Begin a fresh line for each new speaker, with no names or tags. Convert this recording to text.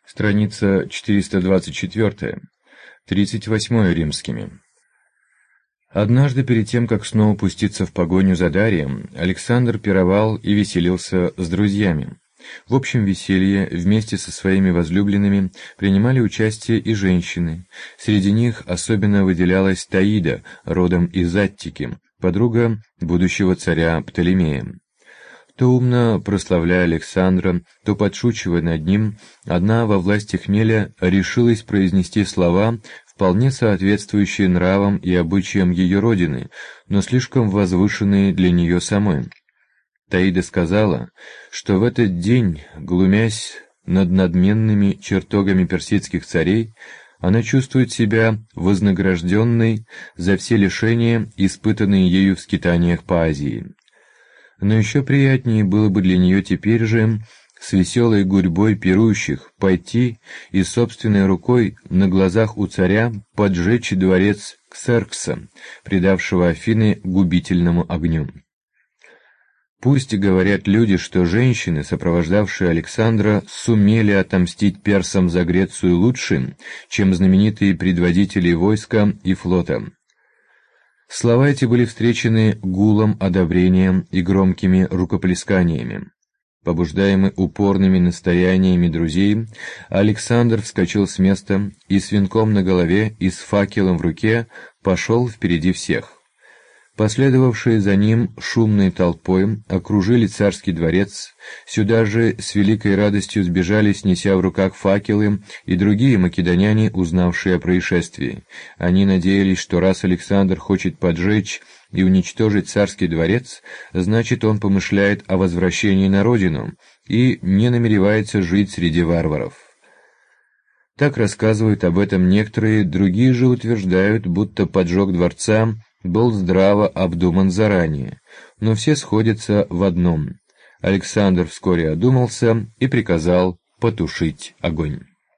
Страница 424, 38 римскими. Однажды, перед тем, как снова пуститься в погоню за Дарием, Александр пировал и веселился с друзьями. В общем веселье вместе со своими возлюбленными принимали участие и женщины. Среди них особенно выделялась Таида, родом из Аттики, подруга будущего царя Птолемея. То умно прославляя Александра, то подшучивая над ним, одна во власти хмеля решилась произнести слова, вполне соответствующие нравам и обычаям ее родины, но слишком возвышенные для нее самой. Таида сказала, что в этот день, глумясь над надменными чертогами персидских царей, она чувствует себя вознагражденной за все лишения, испытанные ею в скитаниях по Азии. Но еще приятнее было бы для нее теперь же с веселой гурьбой пирующих пойти и собственной рукой на глазах у царя поджечь дворец Ксеркса, предавшего Афины губительному огню. Пусть говорят люди, что женщины, сопровождавшие Александра, сумели отомстить персам за Грецию лучше, чем знаменитые предводители войска и флота. Слова эти были встречены гулом одобрения и громкими рукоплесканиями. Побуждаемый упорными настояниями друзей, Александр вскочил с места и с венком на голове и с факелом в руке пошел впереди всех. Последовавшие за ним шумной толпой окружили царский дворец, сюда же с великой радостью сбежались, неся в руках факелы, и другие македоняне, узнавшие о происшествии. Они надеялись, что раз Александр хочет поджечь и уничтожить царский дворец, значит, он помышляет о возвращении на родину и не намеревается жить среди варваров. Так рассказывают об этом некоторые, другие же утверждают, будто поджог дворца был здраво обдуман заранее, но все сходятся в одном. Александр вскоре одумался и приказал потушить огонь.